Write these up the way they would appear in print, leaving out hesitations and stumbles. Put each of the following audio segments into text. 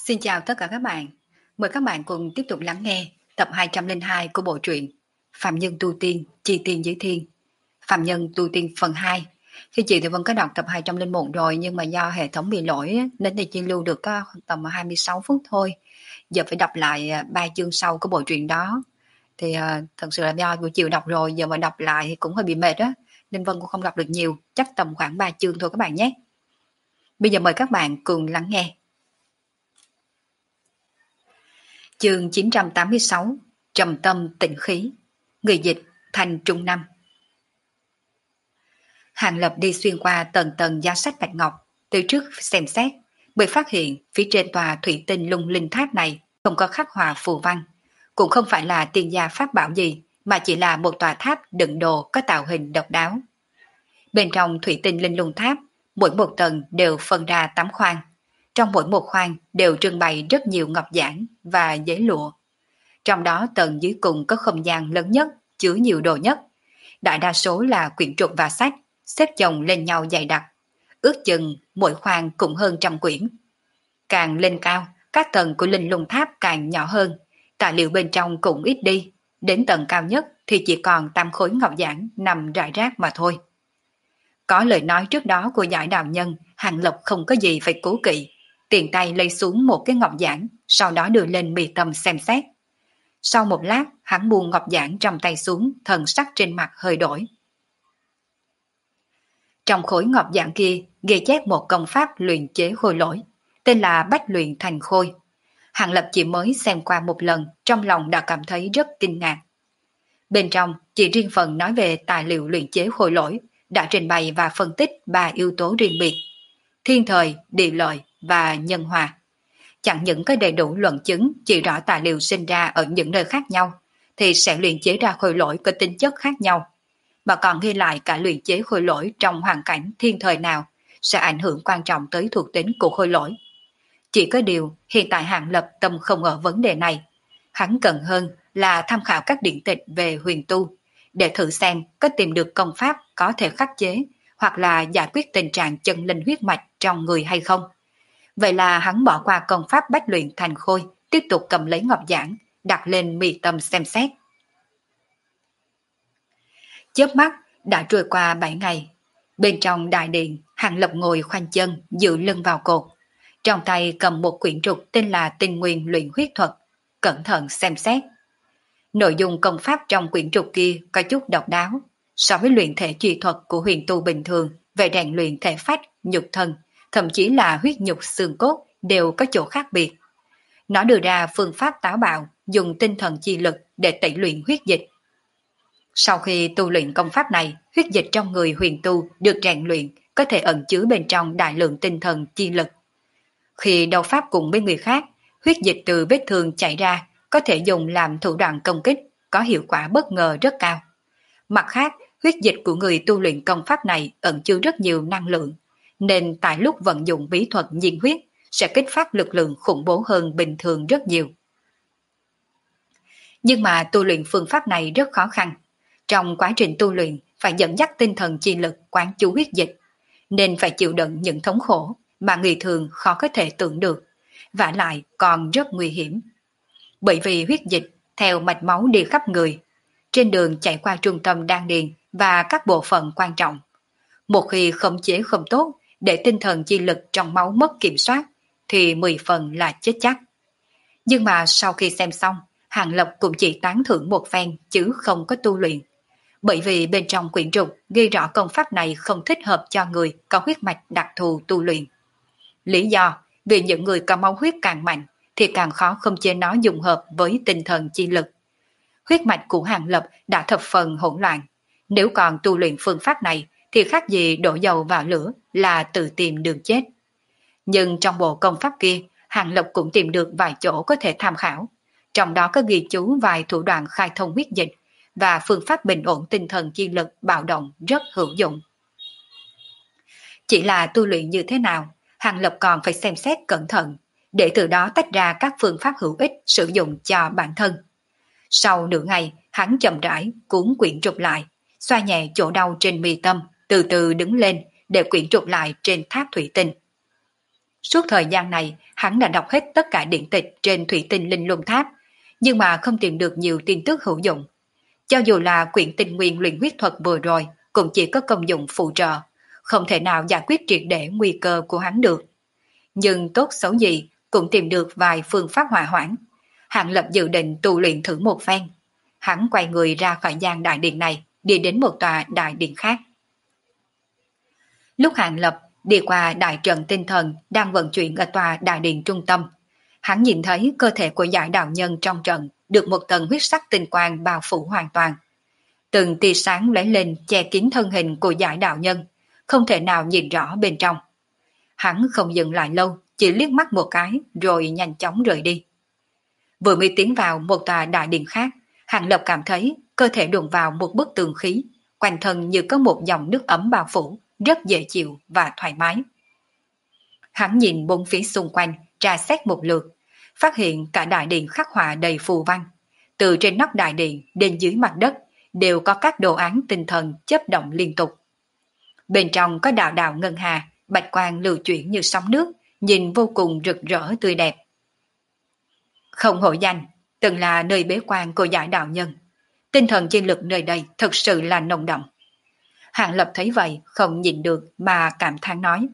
Xin chào tất cả các bạn. Mời các bạn cùng tiếp tục lắng nghe tập 202 của bộ truyện Phạm Nhân Tu Tiên, Chi Tiên Giới Thiên. Phạm Nhân Tu Tiên phần 2. Thì chị thì vẫn có đọc tập 201 rồi, nhưng mà do hệ thống bị lỗi á, nên thì chỉ lưu được có tầm 26 phút thôi. Giờ phải đọc lại 3 chương sau của bộ truyện đó. Thì thật sự là do buổi chiều đọc rồi, giờ mà đọc lại thì cũng hơi bị mệt á. Nên Vân cũng không đọc được nhiều, chắc tầm khoảng 3 chương thôi các bạn nhé. Bây giờ mời các bạn cùng lắng nghe. Chương 986, Trầm tâm tịnh khí. Người dịch Thành Trung Năm. Hàng Lập đi xuyên qua tầng tầng giá sách bạch ngọc, từ trước xem xét, bởi phát hiện phía trên tòa thủy tinh lung linh tháp này không có khắc họa phù văn, cũng không phải là tiên gia pháp bảo gì, mà chỉ là một tòa tháp đựng đồ có tạo hình độc đáo. Bên trong thủy tinh linh lung tháp, mỗi một tầng đều phân ra 8 khoang. Trong mỗi một khoang đều trưng bày rất nhiều ngọc giản và giấy lụa. Trong đó tầng dưới cùng có không gian lớn nhất, chứa nhiều đồ nhất. Đại đa số là quyển trục và sách, xếp chồng lên nhau dày đặc. Ước chừng mỗi khoang cũng hơn trăm quyển. Càng lên cao, các tầng của linh lung tháp càng nhỏ hơn. Tài liệu bên trong cũng ít đi. Đến tầng cao nhất thì chỉ còn 8 khối ngọc giản nằm rải rác mà thôi. Có lời nói trước đó của giải đạo nhân, Hàng Lập không có gì phải cố kỵ. Tiền tay lấy xuống một cái ngọc giản, sau đó đưa lên mi tâm xem xét. Sau một lát, hắn buông ngọc giản trong tay xuống, thần sắc trên mặt hơi đổi. Trong khối ngọc giản kia, ghi chép một công pháp luyện chế khôi lỗi, tên là Bách Luyện Thành Khôi. Hàng Lập chỉ mới xem qua một lần, trong lòng đã cảm thấy rất kinh ngạc. Bên trong, chỉ riêng phần nói về tài liệu luyện chế khôi lỗi, đã trình bày và phân tích 3 yếu tố riêng biệt: thiên thời, địa lợi và nhân hòa. Chẳng những có đầy đủ luận chứng chỉ rõ tài liệu sinh ra ở những nơi khác nhau, thì sẽ luyện chế ra khôi lỗi có tính chất khác nhau, mà còn ghi lại cả luyện chế khôi lỗi trong hoàn cảnh thiên thời nào sẽ ảnh hưởng quan trọng tới thuộc tính của khôi lỗi. Chỉ có điều hiện tại Hàng Lập tâm không ở vấn đề này, hắn cần hơn là tham khảo các điển tịch về huyền tu, để thử xem có tìm được công pháp có thể khắc chế hoặc là giải quyết tình trạng chân linh huyết mạch trong người hay không. Vậy là hắn bỏ qua công pháp Bách Luyện Thành Khôi, tiếp tục cầm lấy ngọc giản, đặt lên mi tâm xem xét. Chớp mắt đã trôi qua 7 ngày. Bên trong đại điện, Hàng Lập ngồi khoanh chân, dựa lưng vào cột. Trong tay cầm một quyển trục tên là Tinh Nguyên Luyện Huyết Thuật, cẩn thận xem xét. Nội dung công pháp trong quyển trục kia có chút độc đáo, so với luyện thể chi thuật của huyền tu bình thường về rèn luyện thể phách, nhục thân, thậm chí là huyết nhục xương cốt đều có chỗ khác biệt. Nó đưa ra phương pháp táo bạo, dùng tinh thần chi lực để tẩy luyện huyết dịch. Sau khi tu luyện công pháp này, huyết dịch trong người huyền tu được rèn luyện có thể ẩn chứa bên trong đại lượng tinh thần chi lực. Khi đấu pháp cùng với người khác, huyết dịch từ vết thương chảy ra có thể dùng làm thủ đoạn công kích, có hiệu quả bất ngờ rất cao. Mặt khác, huyết dịch của người tu luyện công pháp này ẩn chứa rất nhiều năng lượng, nên tại lúc vận dụng bí thuật nhiên huyết sẽ kích phát lực lượng khủng bố hơn bình thường rất nhiều. Nhưng mà tu luyện phương pháp này rất khó khăn. Trong quá trình tu luyện phải dẫn dắt tinh thần chi lực quán chú huyết dịch, nên phải chịu đựng những thống khổ mà người thường khó có thể tưởng được, vả lại còn rất nguy hiểm. Bởi vì huyết dịch theo mạch máu đi khắp người, trên đường chạy qua trung tâm đan điền và các bộ phận quan trọng. Một khi khống chế không tốt, để tinh thần chi lực trong máu mất kiểm soát, thì 10 phần là chết chắc. Nhưng mà sau khi xem xong, Hàng Lập cũng chỉ tán thưởng một phen chứ không có tu luyện. Bởi vì bên trong quyển trục ghi rõ công pháp này không thích hợp cho người có huyết mạch đặc thù tu luyện. Lý do vì những người có máu huyết càng mạnh thì càng khó khống chế nó dùng hợp với tinh thần chi lực. Huyết mạch của Hàng Lập đã thập phần hỗn loạn. Nếu còn tu luyện phương pháp này thì khác gì đổ dầu vào lửa là tự tìm đường chết. Nhưng trong bộ công pháp kia, Hàng Lập cũng tìm được vài chỗ có thể tham khảo. Trong đó có ghi chú vài thủ đoạn khai thông huyết dịch và phương pháp bình ổn tinh thần chi lực bạo động rất hữu dụng. Chỉ là tu luyện như thế nào, Hàng Lập còn phải xem xét cẩn thận, để từ đó tách ra các phương pháp hữu ích sử dụng cho bản thân. Sau nửa ngày, hắn chậm rãi cuốn quyển trục lại, xoa nhẹ chỗ đau trên mi tâm, từ từ đứng lên để quyển trục lại trên tháp thủy tinh. Suốt thời gian này, hắn đã đọc hết tất cả điển tịch trên Thủy Tinh Linh Luân Tháp, nhưng mà không tìm được nhiều tin tức hữu dụng. Cho dù là quyển tinh nguyên luyện huyết thuật vừa rồi, cũng chỉ có công dụng phụ trợ, không thể nào giải quyết triệt để nguy cơ của hắn được. Nhưng tốt xấu gì, cũng tìm được vài phương pháp hòa hoãn. Hàng Lập dự định tu luyện thử một phen. Hắn quay người ra khỏi gian đại điện này, đi đến một tòa đại điện khác. Lúc Hàng Lập đi qua đại trận tinh thần đang vận chuyển ở tòa đại điện trung tâm, hắn nhìn thấy cơ thể của giải đạo nhân trong trận được một tầng huyết sắc tinh quang bao phủ hoàn toàn. Từng tia sáng lóe lên che kín thân hình của giải đạo nhân, không thể nào nhìn rõ bên trong. Hắn không dừng lại lâu, chỉ liếc mắt một cái rồi nhanh chóng rời đi. Vừa mới tiến vào một tòa đại điện khác, Hàng Lập cảm thấy cơ thể đụng vào một bức tường khí, quanh thân như có một dòng nước ấm bao phủ, rất dễ chịu và thoải mái. Hắn nhìn bốn phía xung quanh, tra xét một lượt, phát hiện cả đại điện khắc họa đầy phù văn. Từ trên nóc đại điện đến dưới mặt đất đều có các đồ án tinh thần chớp động liên tục. Bên trong có đạo đạo ngân hà, bạch quang lưu chuyển như sóng nước, nhìn vô cùng rực rỡ tươi đẹp. Không hổ danh, từng là nơi bế quan của giải đạo nhân. Tinh thần chi lực nơi đây thật sự là nồng đậm. Hàng Lập thấy vậy không nhìn được mà cảm thán nói.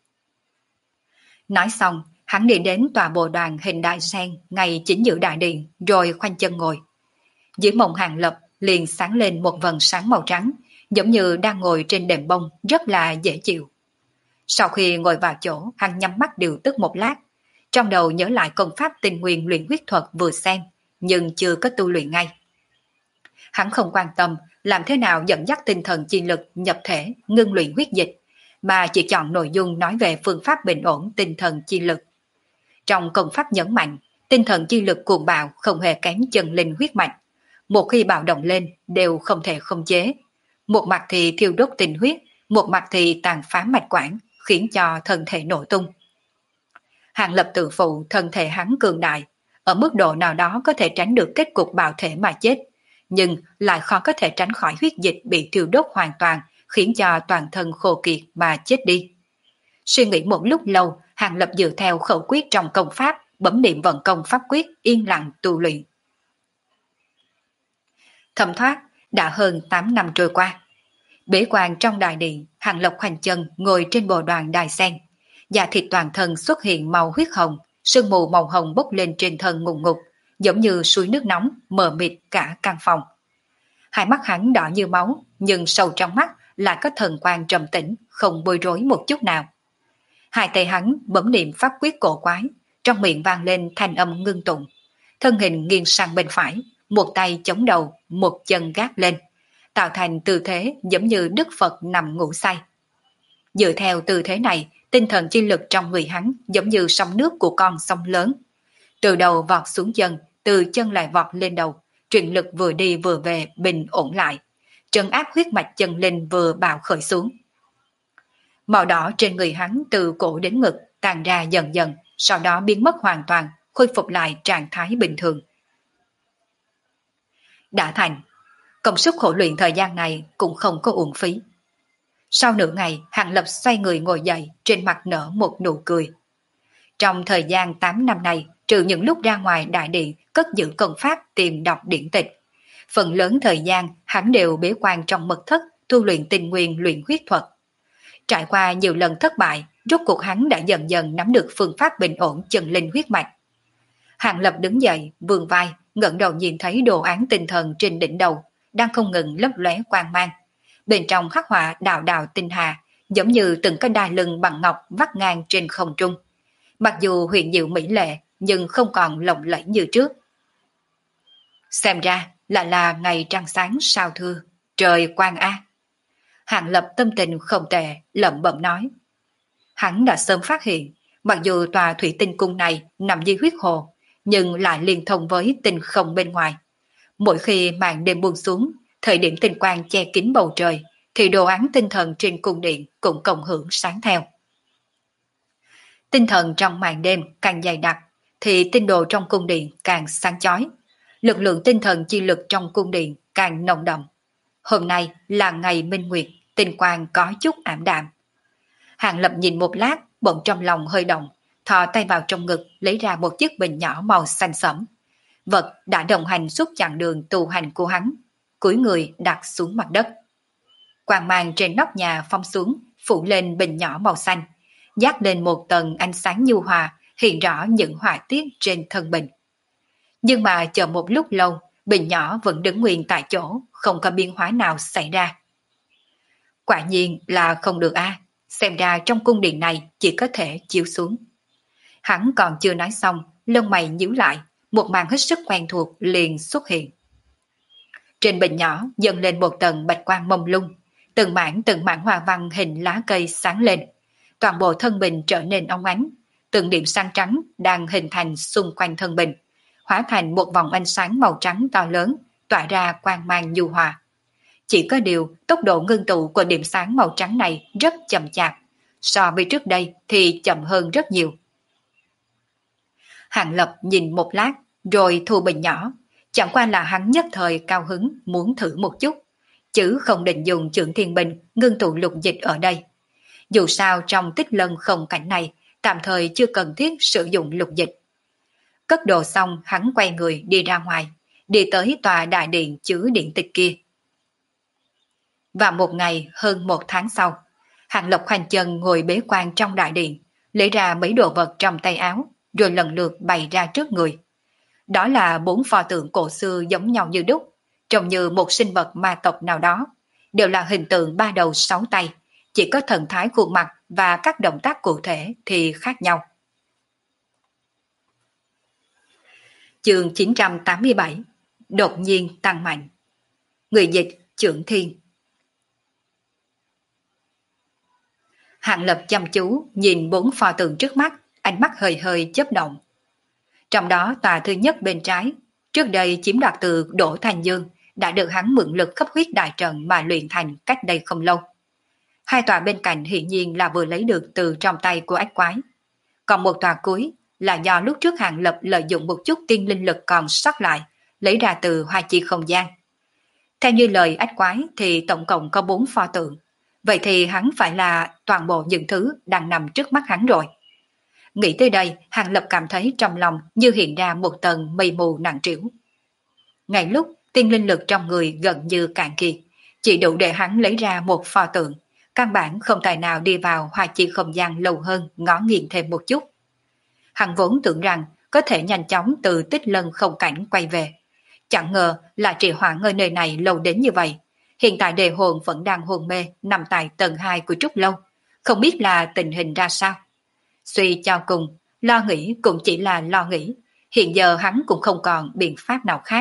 Nói xong, hắn đi đến tòa bồ đoàn hình đại sen ngay chính giữa đại điện rồi khoanh chân ngồi. Dưới mông Hàng Lập liền sáng lên một vầng sáng màu trắng, giống như đang ngồi trên đệm bông rất là dễ chịu. Sau khi ngồi vào chỗ, hắn nhắm mắt điều tức một lát, trong đầu nhớ lại công pháp tinh nguyên luyện huyết thuật vừa xem, nhưng chưa có tu luyện ngay. Hắn không quan tâm làm thế nào dẫn dắt tinh thần chi lực nhập thể ngưng luyện huyết dịch, mà chỉ chọn nội dung nói về phương pháp bình ổn tinh thần chi lực. Trong công pháp nhấn mạnh, tinh thần chi lực cuồng bạo không hề kém chân linh huyết mạch. Một khi bạo động lên đều không thể khống chế. Một mặt thì thiêu đốt tinh huyết, một mặt thì tàn phá mạch quản, khiến cho thân thể nổ tung. Hàng Lập tự phụ thân thể hắn cường đại, ở mức độ nào đó có thể tránh được kết cục bạo thể mà chết, nhưng lại khó có thể tránh khỏi huyết dịch bị thiêu đốt hoàn toàn, khiến cho toàn thân khô kiệt mà chết đi. Suy nghĩ một lúc lâu, Hàng Lập dựa theo khẩu quyết trong công pháp, bấm niệm vận công pháp quyết, yên lặng tu luyện. Thấm thoát, đã hơn 8 năm trôi qua. Bế quan trong đại điện, Hàng Lập khoanh chân ngồi trên bồ đoàn đài sen. Da thịt toàn thân xuất hiện màu huyết hồng, sương mù màu hồng bốc lên trên thân ngùng ngục, giống như suối nước nóng mờ mịt cả căn phòng. Hai mắt hắn đỏ như máu, nhưng sâu trong mắt lại có thần quang trầm tĩnh, không bối rối một chút nào. Hai tay hắn bấm niệm pháp quyết cổ quái, trong miệng vang lên thanh âm ngưng tụng. Thân hình nghiêng sang bên phải, một tay chống đầu, một chân gác lên, tạo thành tư thế giống như Đức Phật nằm ngủ say. Dựa theo tư thế này, tinh thần chi lực trong người hắn giống như sóng nước của con sông lớn. Từ đầu vọt xuống chân, từ chân lại vọt lên đầu, truyền lực vừa đi vừa về bình ổn lại. Trấn áp huyết mạch chân linh vừa bạo khởi xuống. Màu đỏ trên người hắn từ cổ đến ngực tàn ra dần dần, sau đó biến mất hoàn toàn, khôi phục lại trạng thái bình thường. Đã thành, công sức khổ luyện thời gian này cũng không có uổng phí. Sau nửa ngày, Hàng Lập xoay người ngồi dậy, trên mặt nở một nụ cười. Trong thời gian 8 năm này, trừ những lúc ra ngoài đại điện cất giữ công pháp tìm đọc điển tịch, phần lớn thời gian hắn đều bế quan trong mật thất tu luyện tinh nguyên luyện huyết thuật. Trải qua nhiều lần thất bại, rốt cuộc hắn đã dần dần nắm được phương pháp bình ổn chân linh huyết mạch. Hàng Lập đứng dậy, vươn vai, ngẩng đầu nhìn thấy đồ án tinh thần trên đỉnh đầu, đang không ngừng lấp lóe quang mang. Bên trong khắc họa đạo đạo tinh hà, giống như từng cái đai lưng bằng ngọc vắt ngang trên không trung. Mặc dù huyền diệu mỹ lệ, nhưng không còn lộng lẫy như trước. Xem ra là ngày trăng sáng sao thưa, trời quang a. Hàng Lập tâm tình không tệ, lẩm bẩm nói. Hắn đã sớm phát hiện, mặc dù tòa thủy tinh cung này nằm dưới huyết hồ, nhưng lại liên thông với tinh không bên ngoài. Mỗi khi màn đêm buông xuống, thời điểm tinh quang che kín bầu trời, thì đồ án tinh thần trên cung điện cũng cộng hưởng sáng theo. Tinh thần trong màn đêm càng dày đặc, thì tinh đồ trong cung điện càng sáng chói. Lực lượng tinh thần chi lực trong cung điện càng nồng đậm. Hôm nay là ngày minh nguyệt, tinh quang có chút ảm đạm. Hàng Lập nhìn một lát, bỗng trong lòng hơi động, thò tay vào trong ngực lấy ra một chiếc bình nhỏ màu xanh sẫm. Vật đã đồng hành suốt chặng đường tu hành của hắn, cúi người đặt xuống mặt đất. Quang mang trên nóc nhà phong xuống, phủ lên bình nhỏ màu xanh, dát lên một tầng ánh sáng nhu hòa, hiện rõ những họa tiết trên thân bình. Nhưng mà chờ một lúc lâu, bình nhỏ vẫn đứng nguyên tại chỗ, không có biến hóa nào xảy ra. Quả nhiên là không được a, xem ra trong cung điện này chỉ có thể chiếu xuống. Hắn còn chưa nói xong, lông mày nhíu lại, một màn hết sức quen thuộc liền xuất hiện. Trên bình nhỏ dâng lên một tầng bạch quang mông lung, từng mảng hoa văn hình lá cây sáng lên, toàn bộ thân bình trở nên óng ánh, từng điểm sáng trắng đang hình thành xung quanh thân bình, hóa thành một vòng ánh sáng màu trắng to lớn, tỏa ra quang mang nhu hòa. Chỉ có điều, tốc độ ngưng tụ của điểm sáng màu trắng này rất chậm chạp, so với trước đây thì chậm hơn rất nhiều. Hàng Lập nhìn một lát, rồi thu bình nhỏ, chẳng qua là hắn nhất thời cao hứng muốn thử một chút, chứ không định dùng Chưởng Thiên Bình ngưng tụ lục dịch ở đây. Dù sao trong Tích Lân không cảnh này, tạm thời chưa cần thiết sử dụng lục dịch. Cất đồ xong, hắn quay người đi ra ngoài, đi tới tòa đại điện chứa điện tịch kia. Và một ngày hơn một tháng sau, Hàng Lập khoanh chân ngồi bế quan trong đại điện, lấy ra mấy đồ vật trong tay áo, rồi lần lượt bày ra trước người. Đó là 4 pho tượng cổ xưa giống nhau như đúc, trông như một sinh vật ma tộc nào đó, đều là hình tượng 3 đầu 6 tay, chỉ có thần thái khuôn mặt và các động tác cụ thể thì khác nhau. Chương 987 đột nhiên tăng mạnh. Người dịch Chưởng Thiên. Hàng Lập chăm chú nhìn 4 pho tượng trước mắt, ánh mắt hơi hơi chớp động. Trong đó tòa thứ nhất bên trái, trước đây chiếm đoạt từ Đỗ Thành Dương, đã được hắn mượn lực khắp huyết đại trận mà luyện thành cách đây không lâu. 2 tòa bên cạnh hiển nhiên là vừa lấy được từ trong tay của ách quái. Còn một tòa cuối là do lúc trước Hàng Lập lợi dụng một chút tiên linh lực còn sót lại, lấy ra từ hoa chi không gian. Theo như lời ách quái thì tổng cộng có 4 pho tượng, vậy thì hắn phải là toàn bộ những thứ đang nằm trước mắt hắn rồi. Nghĩ tới đây, Hàng Lập cảm thấy trong lòng như hiện ra một tầng mây mù nặng trĩu. Ngay lúc tiên linh lực trong người gần như cạn kiệt, chỉ đủ để hắn lấy ra một pho tượng, căn bản không tài nào đi vào hoa chi không gian lâu hơn ngó nghiêng thêm một chút. Hắn vốn tưởng rằng có thể nhanh chóng từ Tích Lân không cảnh quay về, chẳng ngờ là trì hoãn ở nơi này lâu đến như vậy. Hiện tại đề hồn vẫn đang hôn mê nằm tại tầng 2 của Trúc Lâu, không biết là tình hình ra sao. Suy cho cùng, lo nghĩ cũng chỉ là lo nghĩ, hiện giờ hắn cũng không còn biện pháp nào khác.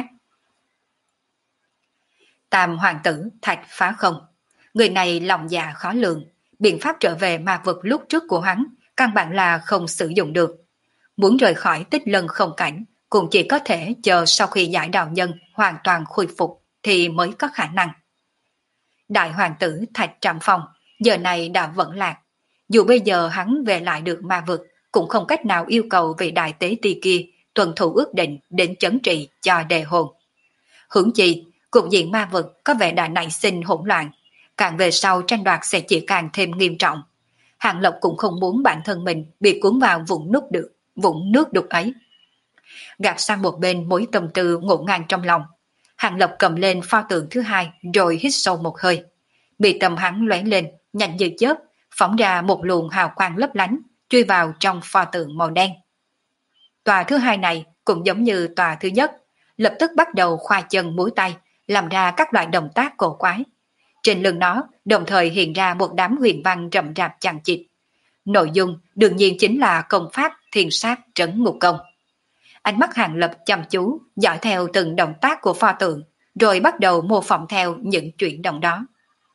Tam hoàng tử Thạch Phá Không, người này lòng dạ khó lường, biện pháp trở về ma vực lúc trước của hắn căn bản là không sử dụng được. Muốn rời khỏi Tích Lân không cảnh cũng chỉ có thể chờ sau khi giải đạo nhân hoàn toàn khôi phục thì mới có khả năng. Đại hoàng tử Thạch Trạm Phong giờ này đã vẫn lạc, dù bây giờ hắn về lại được ma vực cũng không cách nào yêu cầu vị đại tế ti kia tuân thủ ước định đến chấn trị cho đề hồn. Hưởng chi, cục diện ma vực có vẻ đã nảy sinh hỗn loạn, càng về sau tranh đoạt sẽ chỉ càng thêm nghiêm trọng. Hàng Lập cũng không muốn bản thân mình bị cuốn vào vũng nước đục ấy. Gạt sang một bên mối tâm tư ngổn ngang trong lòng, Hàng Lập cầm lên pho tượng thứ hai rồi hít sâu một hơi. Bị tầm hắn lóe lên, nhanh như chớp, phóng ra một luồng hào quang lấp lánh, chui vào trong pho tượng màu đen. Tòa thứ hai này cũng giống như tòa thứ nhất, lập tức bắt đầu khoa chân múa tay, làm ra các loại động tác cổ quái. Trên lưng nó đồng thời hiện ra một đám huyền văn rậm rạp chằng chịt. Nội dung đương nhiên chính là công pháp thiên sát trấn ngục công. Ánh mắt Hàng Lập chăm chú, dõi theo từng động tác của pho tượng, rồi bắt đầu mô phỏng theo những chuyển động đó.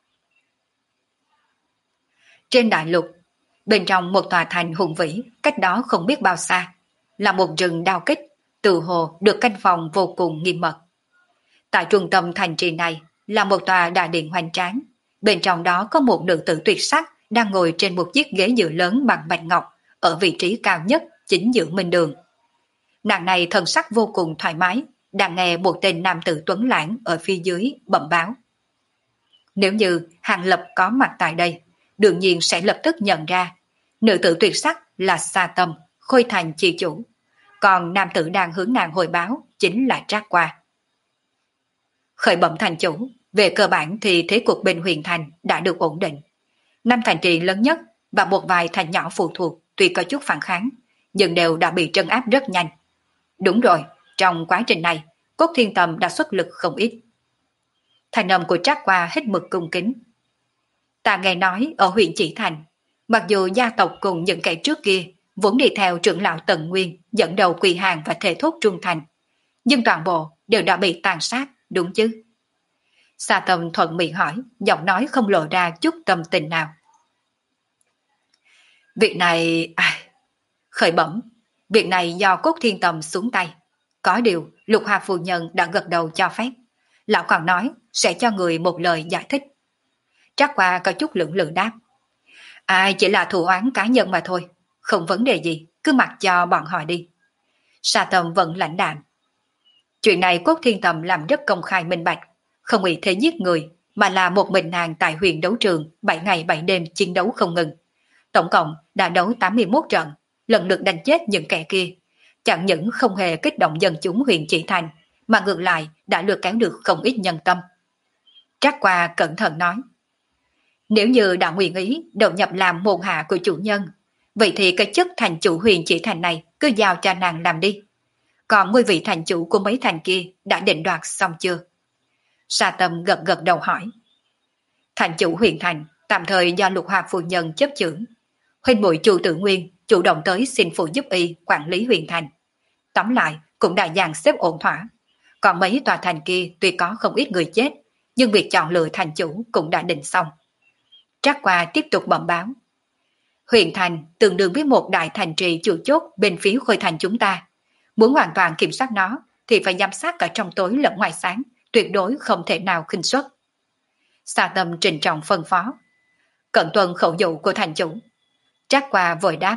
Trên đại lục, bên trong một tòa thành hùng vĩ, cách đó không biết bao xa, là một rừng đao kích, tự hồ được canh phòng vô cùng nghiêm mật. Tại trung tâm thành trì này là một tòa đại điện hoành tráng, bên trong đó có một nữ tử tuyệt sắc đang ngồi trên một chiếc ghế dựa lớn bằng bạch ngọc, ở vị trí cao nhất chính giữa minh đường. Nàng này thần sắc vô cùng thoải mái, đang nghe một tên nam tử tuấn lãng ở phía dưới bẩm báo. Nếu như Hàng Lập có mặt tại đây, đương nhiên sẽ lập tức nhận ra, nữ tử tuyệt sắc là Sa Tâm, Khôi Thành chi chủ, còn nam tử đang hướng nàng hồi báo chính là Trác Qua. Khởi bẩm thành chủ, về cơ bản thì thế cuộc bên Huyền Thành đã được ổn định. Năm thành trì lớn nhất và một vài thành nhỏ phụ thuộc tuy có chút phản kháng, nhưng đều đã bị trấn áp rất nhanh. Đúng rồi, trong quá trình này, Cốt Thiên Tầm đã xuất lực không ít. Thành âm của Trác Qua hết mực cung kính. Ta nghe nói ở huyện Chỉ Thành, mặc dù gia tộc cùng những kẻ trước kia vốn đi theo trưởng lão Tần Nguyên dẫn đầu quỳ hàng và thề thốt trung thành, nhưng toàn bộ đều đã bị tàn sát, đúng chứ? Sa Tâm thuận miệng hỏi, giọng nói không lộ ra chút tâm tình nào. Việc này... khởi bẩm, việc này do Cốt Thiên Tầm xuống tay. Có điều, Lục Hoa phu nhân đã gật đầu cho phép. Lão còn nói sẽ cho người một lời giải thích. Trác Qua có chút lưỡng lự đáp. Ai chỉ là thù oán cá nhân mà thôi, không vấn đề gì, cứ mặc cho bọn họ đi. Sa Tâm vẫn lãnh đạm. Chuyện này Cốt Thiên Tầm làm rất công khai minh bạch, không ý thế giết người, mà là một mình nàng tại huyền đấu trường 7 ngày 7 đêm chiến đấu không ngừng. Tổng cộng đã đấu 81 trận, lần lượt đánh chết những kẻ kia. Chẳng những không hề kích động dân chúng huyện Chỉ Thành, mà ngược lại đã lừa kéo được không ít nhân tâm. Trác Qua cẩn thận nói. Nếu như đã nguyện ý đầu nhập làm môn hạ của chủ nhân, vậy thì cái chức thành chủ huyền Chỉ Thành này cứ giao cho nàng làm đi. Còn ngôi vị thành chủ của mấy thành kia đã định đoạt xong chưa? Sa Tâm gật gật đầu hỏi. Thành chủ huyền thành tạm thời do Lục Hoa phu nhân chấp chưởng. Huynh muội Chu Tử Nguyên chủ động tới xin phụ giúp y quản lý huyền thành. Tóm lại cũng đã dàn xếp ổn thỏa. Còn mấy tòa thành kia tuy có không ít người chết, nhưng việc chọn lựa thành chủ cũng đã định xong. Trác Qua tiếp tục bẩm báo. Huyền thành tương đương với một đại thành trì chủ chốt bên phía Khôi Thành chúng ta. Muốn hoàn toàn kiểm soát nó thì phải giám sát cả trong tối lẫn ngoài sáng, tuyệt đối không thể nào khinh suất. Sa Tâm trịnh trọng phân phó. Cẩn tuân khẩu dụ của thành chủ. Trác Qua vội đáp.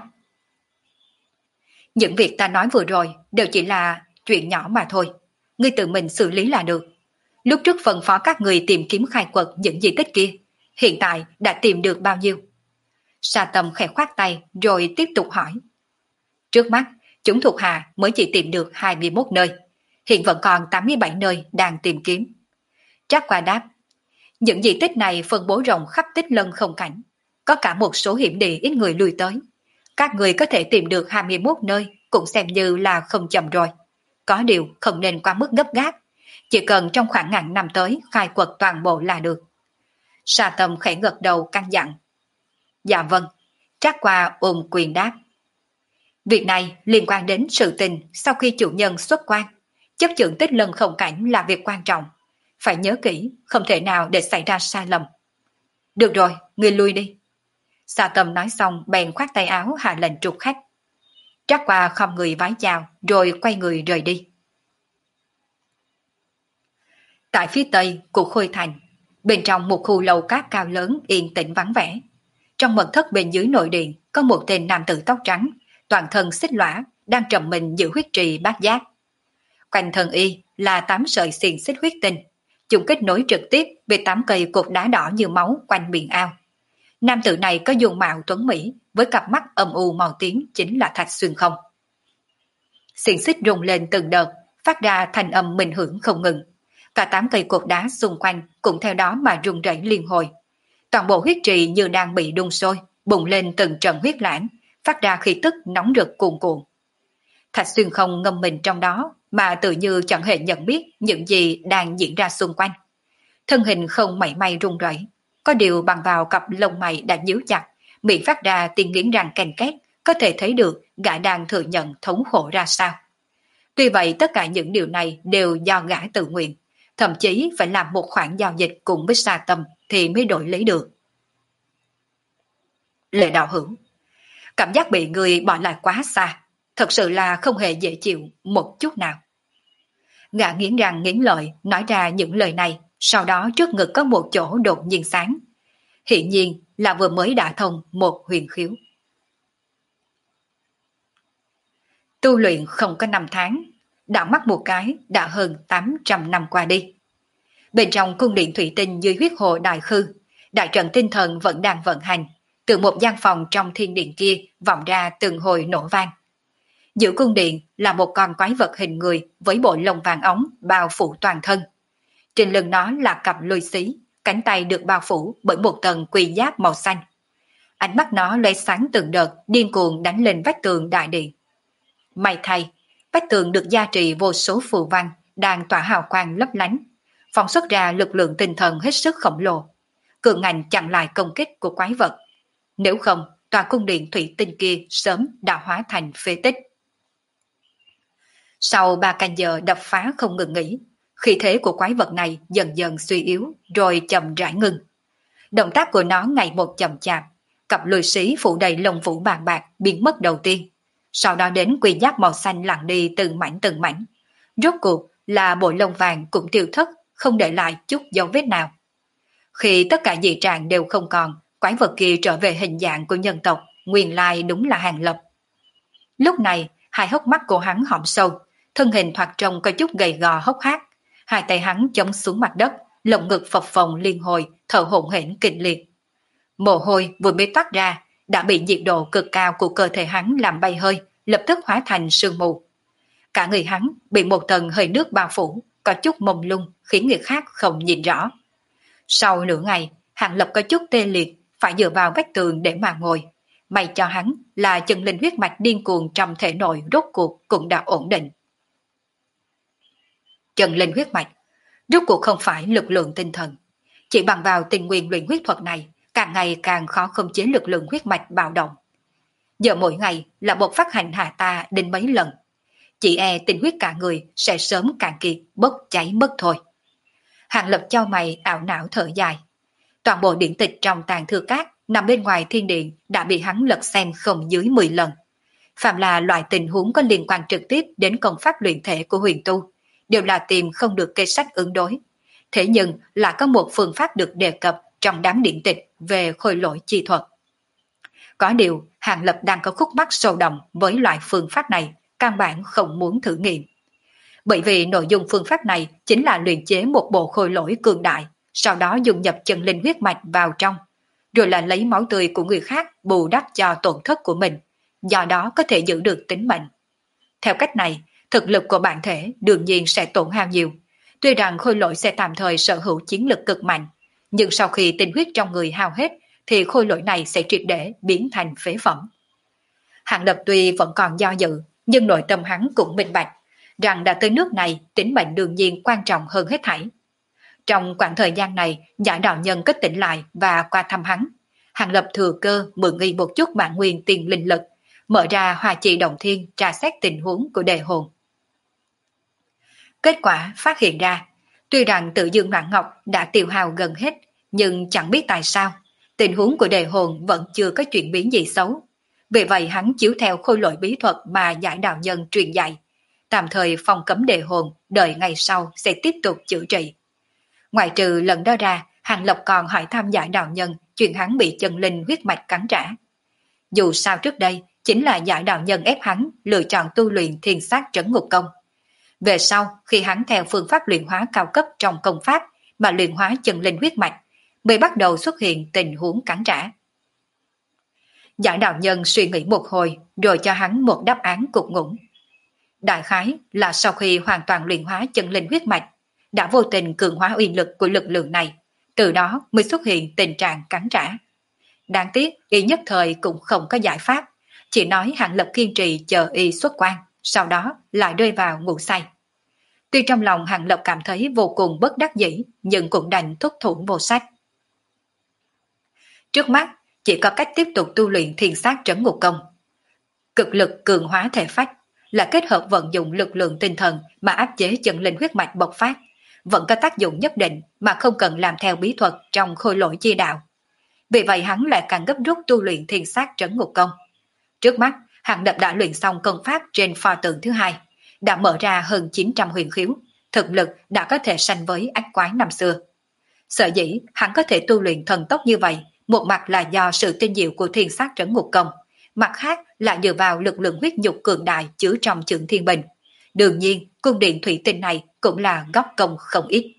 Những việc ta nói vừa rồi đều chỉ là chuyện nhỏ mà thôi. Ngươi tự mình xử lý là được. Lúc trước phân phó các người tìm kiếm khai quật những di tích kia, hiện tại đã tìm được bao nhiêu? Sa Tâm khẽ khoát tay rồi tiếp tục hỏi. Trước mắt, chúng thuộc hạ mới chỉ tìm được 21 nơi. Hiện vẫn còn 87 nơi đang tìm kiếm. Trác Qua đáp. Những di tích này phân bố rộng khắp Tích Lân không cảnh. Có cả một số hiểm địa ít người lui tới. Các người có thể tìm được 21 nơi cũng xem như là không chậm rồi. Có điều không nên quá mức gấp gáp. Chỉ cần trong khoảng ngàn năm tới khai quật toàn bộ là được. Sa Tâm khẽ gật đầu căn dặn. Dạ vâng. Trác Qua ôm quyền đáp. Việc này liên quan đến sự tình sau khi chủ nhân xuất quan. Chấp chưởng Tích Lân không cảnh là việc quan trọng. Phải nhớ kỹ, không thể nào để xảy ra sai lầm. Được rồi, ngươi lui đi. Sa Tâm nói xong bèn khoát tay áo hạ lệnh trục khách. Trác Qua không người vái chào rồi quay người rời đi. Tại phía tây của Khôi Thành, bên trong một khu lầu cát cao lớn yên tĩnh vắng vẻ. Trong mật thất bên dưới nội điện có một tên nam tử tóc trắng, toàn thân xích lõa, đang trầm mình giữ huyết trì bát giác. Quanh thân y là 8 sợi xiềng xích huyết tinh, chúng kết nối trực tiếp với 8 cây cột đá đỏ như máu quanh miệng ao. Nam tử này có dung mạo tuấn mỹ, với cặp mắt âm u màu tím chính là Thạch Xuyên Không. Xiềng xích rung lên từng đợt, phát ra thành âm minh hưởng không ngừng. Cả 8 cây cột đá xung quanh cũng theo đó mà rung rẩy liên hồi. Toàn bộ huyết trì như đang bị đun sôi, bùng lên từng trận huyết lãng, phát ra khí tức nóng rực cuồn cuộn. Thạch Xuyên Không ngâm mình trong đó, mà tự như chẳng hề nhận biết những gì đang diễn ra xung quanh. Thân hình không mảy may rung rẩy, có điều bằng vào cặp lông mày đã nhíu chặt, miệng phát ra tiếng nghiến răng ken két, có thể thấy được gã đang thừa nhận thống khổ ra sao. Tuy vậy tất cả những điều này đều do gã tự nguyện, thậm chí phải làm một khoản giao dịch cùng với Sa Tâm thì mới đổi lấy được. Lệ đạo hữu, cảm giác bị người bỏ lại quá xa, thật sự là không hề dễ chịu một chút nào. Gã nghiến răng nghiến lợi nói ra những lời này, sau đó trước ngực có một chỗ đột nhiên sáng. Hiển nhiên là vừa mới đả thông một huyền khiếu. Tu luyện không có 5 tháng, đảo mắt một cái đã hơn 800 năm qua đi. Bên trong cung điện thủy tinh dưới huyết hồ đại khư, đại trận tinh thần vẫn đang vận hành, từ một gian phòng trong thiên điện kia vọng ra từng hồi nổ vang. Giữa cung điện là một con quái vật hình người với bộ lông vàng óng bao phủ toàn thân. Trên lưng nó là cặp lôi xí, cánh tay được bao phủ bởi một tầng quỳ giáp màu xanh. Ánh mắt nó lóe sáng từng đợt, điên cuồng đánh lên vách tường đại điện. May thay, vách tường được gia trì vô số phù văn đang tỏa hào quang lấp lánh, phóng xuất ra lực lượng tinh thần hết sức khổng lồ, cường ngạnh chặn lại công kích của quái vật. Nếu không, tòa cung điện thủy tinh kia sớm đã hóa thành phế tích. Sau 3 canh giờ đập phá không ngừng nghỉ, khí thế của quái vật này dần dần suy yếu rồi chậm rãi ngừng. Động tác của nó ngày một chậm chạp, cặp lùi xí phủ đầy lông vũ bàn bạc biến mất đầu tiên. Sau đó đến quy giáp màu xanh lặn đi từng mảnh từng mảnh. Rốt cuộc là bộ lông vàng cũng tiêu thất, không để lại chút dấu vết nào. Khi tất cả dị trạng đều không còn, quái vật kia trở về hình dạng của nhân tộc, nguyên lai đúng là Hàng Lập. Lúc này, hai hốc mắt của hắn hõm sâu, thân hình thoạt trông có chút gầy gò hốc hác, hai tay hắn chống xuống mặt đất, lồng ngực phập phồng liên hồi, thở hổn hển kịch liệt. Mồ hôi vừa mới toát ra, đã bị nhiệt độ cực cao của cơ thể hắn làm bay hơi, lập tức hóa thành sương mù. Cả người hắn bị một tầng hơi nước bao phủ, có chút mông lung, khiến người khác không nhìn rõ. Sau nửa ngày, Hàng Lập có chút tê liệt, phải dựa vào vách tường để mà ngồi. May cho hắn là chân linh huyết mạch điên cuồng trong thể nội rốt cuộc cũng đã ổn định. Chân linh huyết mạch rốt cuộc không phải lực lượng tinh thần. Chỉ bằng vào tình nguyên luyện huyết thuật này, càng ngày càng khó khống chế lực lượng huyết mạch bạo động. Giờ mỗi ngày là một phát hành hạ ta đến mấy lần. Chỉ e tình huyết cả người sẽ sớm cạn kiệt, bốc cháy mất thôi. Hàng Lập chau mày ảo não thở dài. Toàn bộ điển tịch trong tàn thư cát nằm bên ngoài thiên điện đã bị hắn lật xem không dưới 10 lần. Phạm là loại tình huống có liên quan trực tiếp đến công pháp luyện thể của huyền tu, đều là tìm không được cây sách ứng đối. Thế nhưng là có một phương pháp được đề cập trong đám điển tịch về khôi lỗi chi thuật. Có điều, Hàng Lập đang có khúc mắc sâu đậm với loại phương pháp này, căn bản không muốn thử nghiệm. Bởi vì nội dung phương pháp này chính là luyện chế một bộ khôi lỗi cường đại, sau đó dùng nhập chân linh huyết mạch vào trong, rồi là lấy máu tươi của người khác bù đắp cho tổn thất của mình, do đó có thể giữ được tính mệnh. Theo cách này, thực lực của bản thể đương nhiên sẽ tổn hao nhiều. Tuy rằng khôi lỗi sẽ tạm thời sở hữu chiến lực cực mạnh, nhưng sau khi tinh huyết trong người hao hết thì khôi lỗi này sẽ triệt để biến thành phế phẩm. Hàng Lập tuy vẫn còn do dự, nhưng nội tâm hắn cũng minh bạch rằng đã tới nước này, tính mệnh đương nhiên quan trọng hơn hết thảy. Trong khoảng thời gian này, Giải đạo nhân kết tỉnh lại và qua thăm hắn. Hàng Lập thừa cơ mượn nghi một chút bản nguyên tiền linh lực, mở ra Hoa Chỉ Động Thiên tra xét tình huống của đề hồn. Kết quả phát hiện ra, tuy rằng tự dương Noãn Ngọc đã tiêu hao gần hết, nhưng chẳng biết tại sao, tình huống của đề hồn vẫn chưa có chuyển biến gì xấu. Vì vậy hắn chiếu theo khôi lỗi bí thuật mà Giải đạo nhân truyền dạy, tạm thời phong cấm đề hồn, đợi ngày sau sẽ tiếp tục chữa trị. Ngoài trừ lần đó ra, Hàng Lập còn hỏi thăm Giải đạo nhân chuyện hắn bị chân linh huyết mạch cắn trả. Dù sao trước đây, chính là Giải đạo nhân ép hắn lựa chọn tu luyện thiên sát trấn ngục công. Về sau, khi hắn theo phương pháp luyện hóa cao cấp trong công pháp mà luyện hóa chân linh huyết mạch, mới bắt đầu xuất hiện tình huống cắn trả. Giải đạo nhân suy nghĩ một hồi rồi cho hắn một đáp án cục ngủng. Đại khái là sau khi hoàn toàn luyện hóa chân linh huyết mạch, đã vô tình cường hóa uy lực của lực lượng này, từ đó mới xuất hiện tình trạng cắn trả. Đáng tiếc, y nhất thời cũng không có giải pháp, chỉ nói Hàng Lập kiên trì chờ y xuất quan, sau đó lại rơi vào ngủ say. Tuy trong lòng Hàng Lập cảm thấy vô cùng bất đắc dĩ, nhưng cũng đành thúc thủ vô sách. Trước mắt, chỉ có cách tiếp tục tu luyện thiên sát trấn ngục công. Cực lực cường hóa thể phách là kết hợp vận dụng lực lượng tinh thần mà áp chế chân linh huyết mạch bộc phát, vẫn có tác dụng nhất định mà không cần làm theo bí thuật trong khôi lỗi chi đạo. Vì vậy hắn lại càng gấp rút tu luyện thiên sát trấn ngục công. Trước mắt, Hàng Lập đã luyện xong công pháp trên pho tượng thứ hai, đã mở ra hơn 900 huyền khiếu, thực lực đã có thể sánh với ách quái năm xưa. Sở dĩ hắn có thể tu luyện thần tốc như vậy, một mặt là do sự tinh diệu của thiên sát trấn ngục công, mặt khác là dựa vào lực lượng huyết nhục cường đại chứa trong Chưởng Thiên Bình. Đương nhiên, cung điện thủy tinh này cũng là góp công không ít.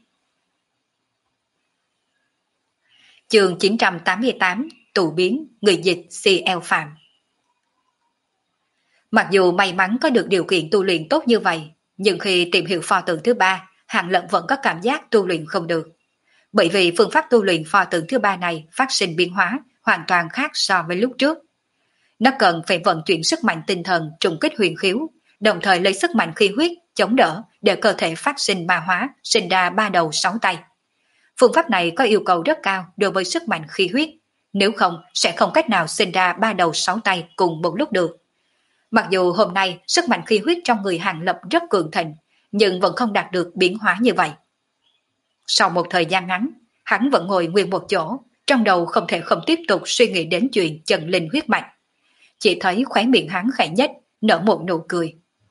Chương 988, tụ biến, người dịch CL Phạm. Mặc dù may mắn có được điều kiện tu luyện tốt như vậy, nhưng khi tìm hiểu pho tượng thứ ba, Hàng Lập vẫn có cảm giác tu luyện không được. Bởi vì phương pháp tu luyện pho tượng thứ ba này phát sinh biến hóa hoàn toàn khác so với lúc trước. Nó cần phải vận chuyển sức mạnh tinh thần trùng kích huyền khiếu, đồng thời lấy sức mạnh khí huyết chống đỡ để cơ thể phát sinh ma hóa, sinh ra ba đầu sáu tay. Phương pháp này có yêu cầu rất cao đối với sức mạnh khí huyết, nếu không sẽ không cách nào sinh ra ba đầu sáu tay cùng một lúc được. Mặc dù hôm nay sức mạnh khí huyết trong người Hàng Lập rất cường thịnh, nhưng vẫn không đạt được biến hóa như vậy. Sau một thời gian ngắn, hắn vẫn ngồi nguyên một chỗ, trong đầu không thể không tiếp tục suy nghĩ đến chuyện chân linh huyết mạch. Chỉ thấy khóe miệng hắn khẽ nhếch, nở một nụ cười.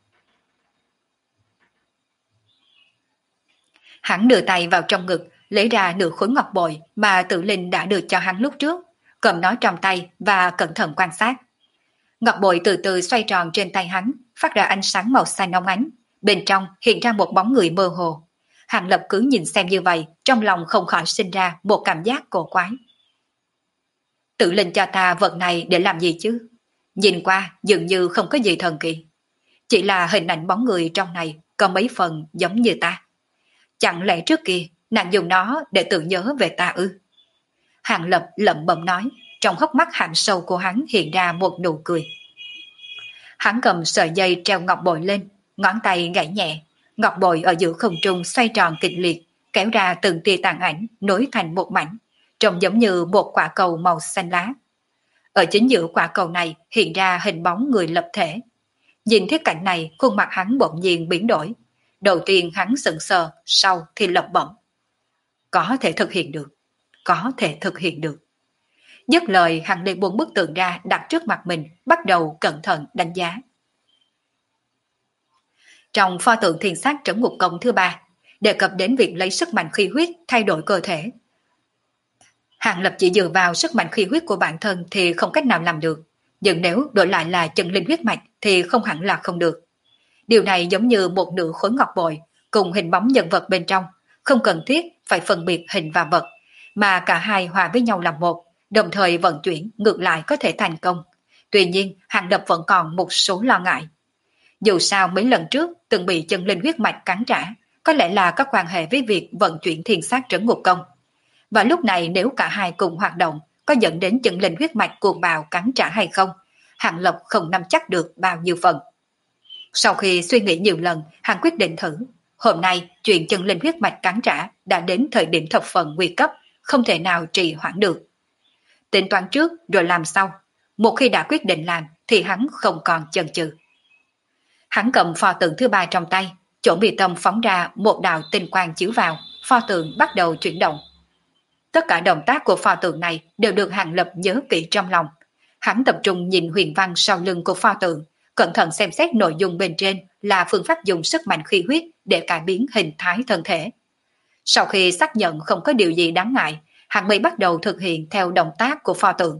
Hắn đưa tay vào trong ngực, lấy ra nửa khối ngọc bội mà Tự Linh đã được cho hắn lúc trước, cầm nó trong tay và cẩn thận quan sát. Ngọc bội từ từ xoay tròn trên tay hắn, phát ra ánh sáng màu xanh óng ánh, bên trong hiện ra một bóng người mơ hồ. Hàng Lập cứ nhìn xem như vậy, trong lòng không khỏi sinh ra một cảm giác cổ quái. Tự Linh cho ta vật này để làm gì chứ? Nhìn qua dường như không có gì thần kỳ. Chỉ là hình ảnh bóng người trong này có mấy phần giống như ta. Chẳng lẽ trước kia nàng dùng nó để tự nhớ về ta ư? Hàng Lập lẩm bẩm nói, trong hốc mắt hàm sâu của hắn hiện ra một nụ cười. Hắn cầm sợi dây treo ngọc bội lên, ngón tay gảy nhẹ, ngọc bội ở giữa không trung xoay tròn kịch liệt, kéo ra từng tia tàn ảnh nối thành một mảnh, trông giống như một quả cầu màu xanh lá. Ở chính giữa quả cầu này hiện ra hình bóng người lập thể. Nhìn thấy cảnh này, khuôn mặt hắn bỗng nhiên biến đổi. Đầu tiên hắn sững sờ, sau thì lẩm bẩm. Có thể thực hiện được, có thể thực hiện được. Dứt lời hắn lấy 4 bức tượng ra đặt trước mặt mình, bắt đầu cẩn thận đánh giá. Trong pho tượng Thiên Sát Trấn Ngục Công thứ 3, đề cập đến việc lấy sức mạnh khí huyết thay đổi cơ thể. Hàng Lập chỉ dựa vào sức mạnh khí huyết của bản thân thì không cách nào làm được, nhưng nếu đổi lại là chân linh huyết mạch thì không hẳn là không được. Điều này giống như một nửa khối ngọc bội cùng hình bóng nhân vật bên trong, không cần thiết phải phân biệt hình và vật, mà cả hai hòa với nhau làm một, đồng thời vận chuyển ngược lại có thể thành công. Tuy nhiên, Hàng Lập vẫn còn một số lo ngại. Dù sao mấy lần trước từng bị chân linh huyết mạch cắn trả, có lẽ là có quan hệ với việc vận chuyển Thiên Sát Trấn Ngục Công. Và lúc này nếu cả hai cùng hoạt động, có dẫn đến chân linh huyết mạch cuồng bạo cắn trả hay không, Hàng Lập không nắm chắc được bao nhiêu phần. Sau khi suy nghĩ nhiều lần, hắn quyết định thử. Hôm nay, chuyện chân linh huyết mạch cắn trả đã đến thời điểm thập phần nguy cấp, không thể nào trì hoãn được. Tính toán trước rồi làm sau. Một khi đã quyết định làm thì hắn không còn chần chừ. Hắn cầm pho tượng thứ 3 trong tay, chỗ mi tâm phóng ra một đạo tinh quang chiếu vào, pho tượng bắt đầu chuyển động. Tất cả động tác của pho tượng này đều được Hàng Lập nhớ kỹ trong lòng. Hắn tập trung nhìn huyền văn sau lưng của pho tượng, cẩn thận xem xét nội dung bên trên là phương pháp dùng sức mạnh khí huyết để cải biến hình thái thân thể. Sau khi xác nhận không có điều gì đáng ngại, hắn mới bắt đầu thực hiện theo động tác của pho tượng.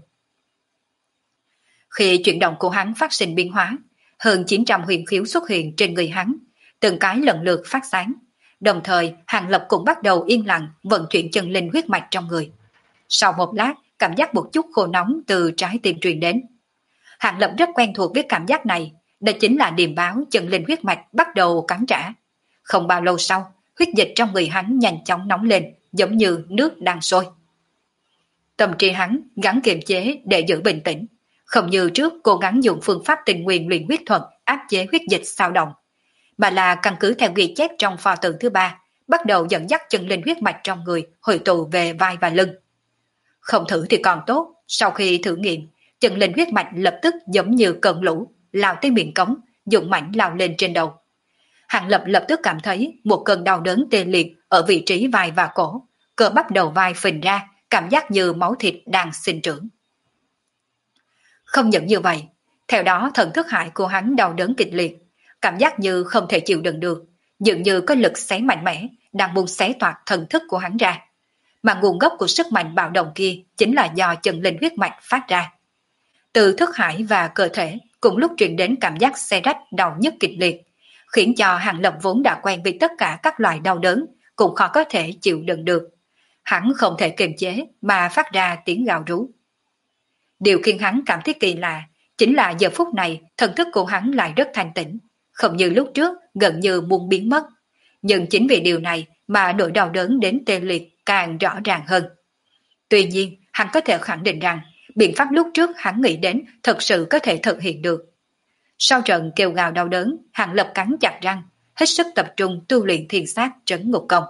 Khi chuyển động của hắn phát sinh biến hóa, hơn 900 huyền khiếu xuất hiện trên người hắn, từng cái lần lượt phát sáng. Đồng thời, Hàng Lập cũng bắt đầu yên lặng vận chuyển chân linh huyết mạch trong người. Sau một lát, cảm giác một chút khô nóng từ trái tim truyền đến. Hàng Lập rất quen thuộc với cảm giác này, đó chính là điềm báo chân linh huyết mạch bắt đầu cắn trả. Không bao lâu sau, huyết dịch trong người hắn nhanh chóng nóng lên, giống như nước đang sôi. Tâm trí hắn gắng kiềm chế để giữ bình tĩnh, không như trước cố gắng dùng phương pháp tình nguyên luyện huyết thuật áp chế huyết dịch xao động, mà là căn cứ theo ghi chép trong pho tượng thứ 3, bắt đầu dẫn dắt chân linh huyết mạch trong người hội tụ về vai và lưng. Không thử thì còn tốt, sau khi thử nghiệm, chân linh huyết mạch lập tức giống như cơn lũ, lao tới miệng cống, dũng mãnh lao lên trên đầu. Hàng Lập lập tức cảm thấy một cơn đau đớn tê liệt ở vị trí vai và cổ, cơ bắp đầu vai phình ra, cảm giác như máu thịt đang sinh trưởng. Không những như vậy, theo đó thần thức hải của hắn đau đớn kịch liệt, cảm giác như không thể chịu đựng được, dường như có lực xé mạnh mẽ đang muốn xé toạc thần thức của hắn ra. Mà nguồn gốc của sức mạnh bạo động kia chính là do chân linh huyết mạch phát ra. Từ thức hải và cơ thể cùng lúc truyền đến cảm giác xé rách đau nhức kịch liệt, khiến cho Hàng Lập vốn đã quen với tất cả các loại đau đớn cũng khó có thể chịu đựng được. Hắn không thể kiềm chế mà phát ra tiếng gào rú. Điều khiến hắn cảm thấy kỳ lạ Chính là giờ phút này thần thức của hắn lại rất thanh tĩnh, không như lúc trước gần như muốn biến mất. Nhưng chính vì điều này mà nỗi đau đớn đến tê liệt càng rõ ràng hơn. Tuy nhiên, hắn có thể khẳng định rằng biện pháp lúc trước hắn nghĩ đến thật sự có thể thực hiện được. Sau trận kêu gào đau đớn, hắn lập cắn chặt răng, hết sức tập trung tu luyện thiền sát trấn ngục công.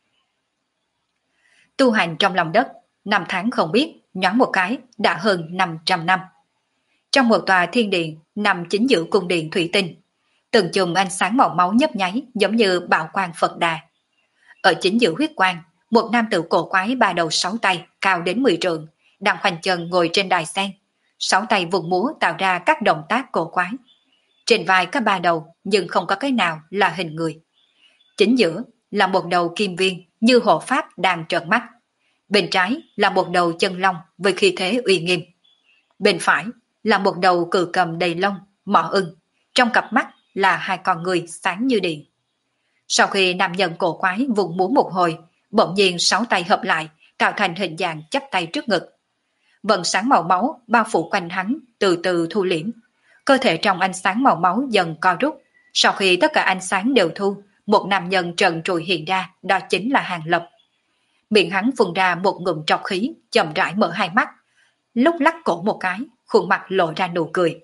Tu hành trong lòng đất, 5 tháng không biết, nhoáng một cái đã hơn 500 năm. Trong một tòa thiên điện nằm chính giữa cung điện thủy tinh, từng chùm ánh sáng màu máu nhấp nháy giống như bảo quang Phật Đà. Ở chính giữa huyết quang, một nam tử cổ quái 3 đầu 6 tay, cao đến 10 trượng, đang khoanh chân ngồi trên đài sen, 6 tay vùng múa tạo ra các động tác cổ quái. Trên vai có 3 đầu nhưng không có cái nào là hình người. Chính giữa là một đầu kim viên như hộ pháp đang trợn mắt. Bên trái là một đầu chân long với khí thế uy nghiêm. Bên phải là một đầu cự cầm đầy lông, mỏ ưng. Trong cặp mắt là 2 con người sáng như điện. Sau khi nam nhân cổ quái vùng múa một hồi, bỗng nhiên 6 tay hợp lại, tạo thành hình dạng chắp tay trước ngực. Vầng sáng màu máu bao phủ quanh hắn, từ từ thu liễm. Cơ thể trong ánh sáng màu máu dần co rút. Sau khi tất cả ánh sáng đều thu, một nam nhân trần trụi hiện ra, đó chính là Hàng Lập. Miệng hắn phun ra một ngụm trọc khí, chậm rãi mở 2 mắt, lúc lắc cổ một cái, khuôn mặt lộ ra nụ cười.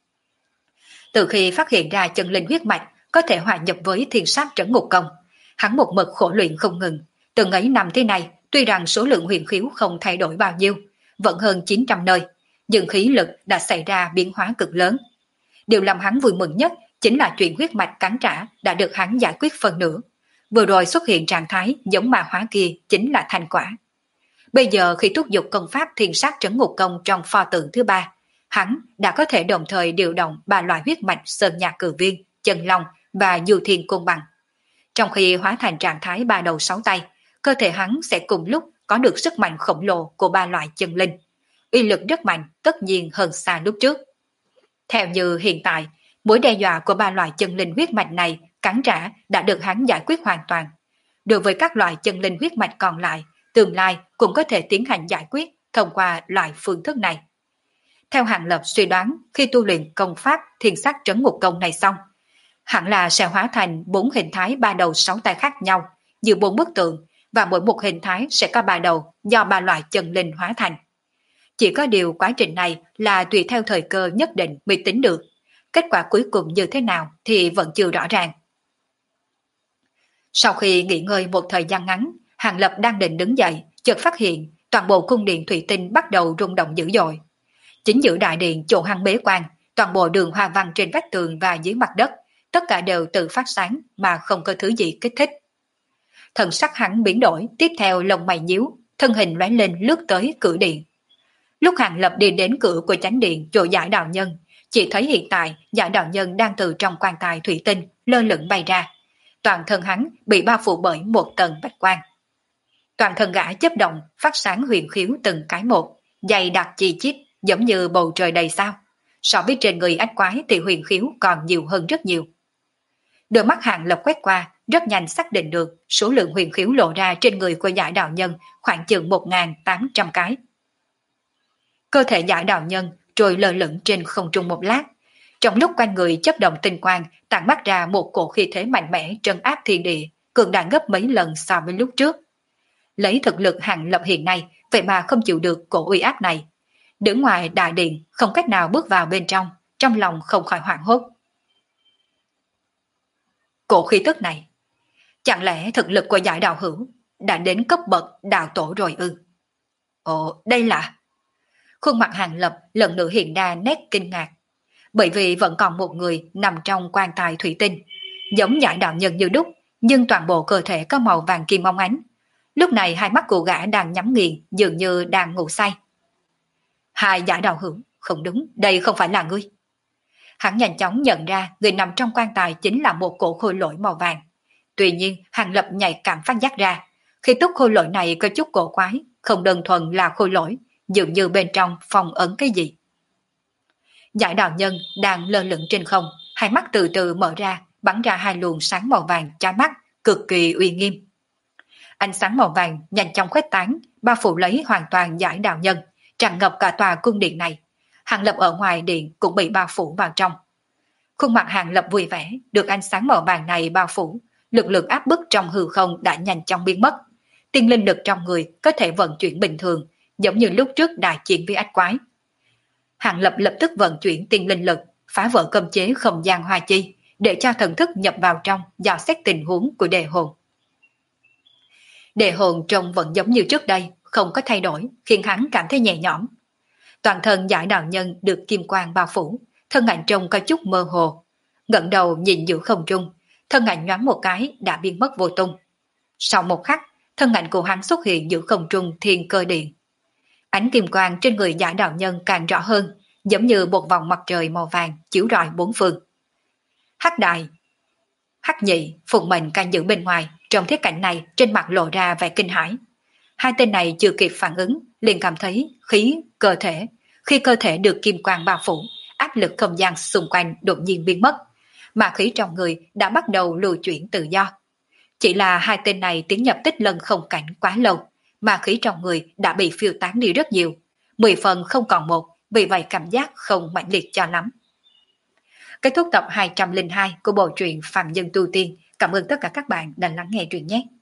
Từ khi phát hiện ra chân linh huyết mạch có thể hòa nhập với thiên sát trấn ngục công, hắn một mực khổ luyện không ngừng. Từng ấy năm thế này, tuy rằng số lượng huyền khiếu không thay đổi bao nhiêu, vẫn hơn 900 nơi, nhưng khí lực đã xảy ra biến hóa cực lớn. Điều làm hắn vui mừng nhất chính là chuyện huyết mạch cắn trả đã được hắn giải quyết phần nửa. Vừa rồi xuất hiện trạng thái giống ma hóa kia chính là thành quả. Bây giờ khi thúc giục công pháp thiên sát trấn ngục công trong pho tượng thứ 3, hắn đã có thể đồng thời điều động 3 loại huyết mạch sơn nhạc cử viên, chân long và du thiên côn bằng. Trong khi hóa thành trạng thái 3 đầu 6 tay, cơ thể hắn sẽ cùng lúc có được sức mạnh khổng lồ của 3 loại chân linh. Uy lực rất mạnh, tất nhiên hơn xa lúc trước. Theo như hiện tại, mối đe dọa của 3 loại chân linh huyết mạch này cắn trả đã được hắn giải quyết hoàn toàn. Đối với các loại chân linh huyết mạch còn lại, tương lai cũng có thể tiến hành giải quyết thông qua loại phương thức này. Theo Hàng Lập suy đoán, khi tu luyện công pháp thiên sát trấn ngục công này xong, hẳn là sẽ hóa thành 4 hình thái 3 đầu 6 tay khác nhau, như 4 bức tượng, và mỗi một hình thái sẽ có 3 đầu do 3 loại chân linh hóa thành. Chỉ có điều quá trình này là tùy theo thời cơ nhất định mới tính được. Kết quả cuối cùng như thế nào thì vẫn chưa rõ ràng. Sau khi nghỉ ngơi một thời gian ngắn, Hàng Lập đang định đứng dậy, chợt phát hiện toàn bộ cung điện thủy tinh bắt đầu rung động dữ dội. Chính giữa đại điện chỗ hắn bế quan, toàn bộ đường hoa văn trên vách tường và dưới mặt đất, tất cả đều tự phát sáng mà không có thứ gì kích thích. Thần sắc hắn biến đổi, tiếp theo lông mày nhíu, thân hình lóe lên lướt tới cửa điện. Lúc Hàng Lập đi đến cửa của chánh điện chỗ Giải Đạo Nhân, chỉ thấy hiện tại Giải Đạo Nhân đang từ trong quan tài thủy tinh lơ lửng bay ra. Toàn thân hắn bị bao phủ bởi một tầng bạch quang. Toàn thân gã chớp động, phát sáng huyền khiếu từng cái một, dày đặc chi chít giống như bầu trời đầy sao. So với trên người ách quái thì huyền khiếu còn nhiều hơn rất nhiều. Đôi mắt Hàng Lập quét qua, rất nhanh xác định được số lượng huyền khiếu lộ ra trên người của Giải Đạo Nhân khoảng chừng 1.800 cái. Cơ thể Giải Đạo Nhân trôi lơ lửng trên không trung một lát. Trong lúc quanh người chấp động tinh quang, tản mắt ra một cổ khí thế mạnh mẽ trấn áp thiên địa, cường đại gấp mấy lần so với lúc trước. Lấy thực lực Hàng Lập hiện nay, vậy mà không chịu được cổ uy áp này. Đứng ngoài đại điện, không cách nào bước vào bên trong lòng không khỏi hoảng hốt. Cổ khí tức này, chẳng lẽ thực lực của Giải Đạo Hữu đã đến cấp bậc đạo tổ rồi ư? Ồ, đây là... Khuôn mặt Hàng Lập lần nữa hiện ra nét kinh ngạc, bởi vì vẫn còn một người nằm trong quan tài thủy tinh, giống Giải Đạo Nhân như đúc, nhưng toàn bộ cơ thể có màu vàng kim óng ánh. Lúc này hai mắt của gã đang nhắm nghiền, dường như đang ngủ say. Hai Giải Đạo Hữu, không đúng, đây không phải là ngươi. Hắn nhanh chóng nhận ra người nằm trong quan tài chính là một cổ khôi lỗi màu vàng. Tuy nhiên, Hàng Lập nhạy cảm phát giác ra, khi túc khôi lỗi này có chút cổ quái, không đơn thuần là khôi lỗi, dường như bên trong phong ấn cái gì. Giải Đạo Nhân đang lơ lửng trên không, hai mắt từ từ mở ra, bắn ra 2 luồng sáng màu vàng chói mắt, cực kỳ uy nghiêm. Ánh sáng màu vàng nhanh chóng khuếch tán, bao phủ lấy hoàn toàn Giải Đạo Nhân, tràn ngập cả tòa cung điện này. Hàng Lập ở ngoài điện cũng bị bao phủ vào trong. Khuôn mặt Hàng Lập vui vẻ, được ánh sáng màu vàng này bao phủ, lực lượng áp bức trong hư không đã nhanh chóng biến mất. Tiên linh lực trong người có thể vận chuyển bình thường, giống như lúc trước đại chiến với ách quái. Hàng Lập lập tức vận chuyển tiên linh lực, phá vỡ cấm chế không gian hoa chi, để cho thần thức nhập vào trong dò xét tình huống của đề hồn. Đề hồn trông vẫn giống như trước đây, không có thay đổi, khiến hắn cảm thấy nhẹ nhõm. Toàn thân Giải đạo nhân được kim quang bao phủ, thân ảnh trông có chút mơ hồ. Ngẩng đầu nhìn giữa không trung, thân ảnh nhoáng một cái đã biến mất vô tung. Sau một khắc, thân ảnh của hắn xuất hiện giữa không trung thiên cơ điện. Ánh kim quang trên người Giải đạo nhân càng rõ hơn, giống như một vòng mặt trời màu vàng chiếu rọi bốn phương. Hắc đại, Hắc nhị, Phụng Mệnh canh giữ bên ngoài, trong thiết cảnh này trên mặt lộ ra vẻ kinh hãi. Hai tên này chưa kịp phản ứng, liền cảm thấy khi cơ thể được kim quang bao phủ, áp lực không gian xung quanh đột nhiên biến mất, mà khí trong người đã bắt đầu lưu chuyển tự do. Chỉ là hai tên này tiến nhập tích lân không cảnh quá lâu, mà khí trong người đã bị phiêu tán đi rất nhiều, 10 phần không còn một, vì vậy cảm giác không mãnh liệt cho lắm. Kết thúc tập 202 của bộ truyện Phàm Nhân Tu Tiên. Cảm ơn tất cả các bạn đã lắng nghe truyện nhé.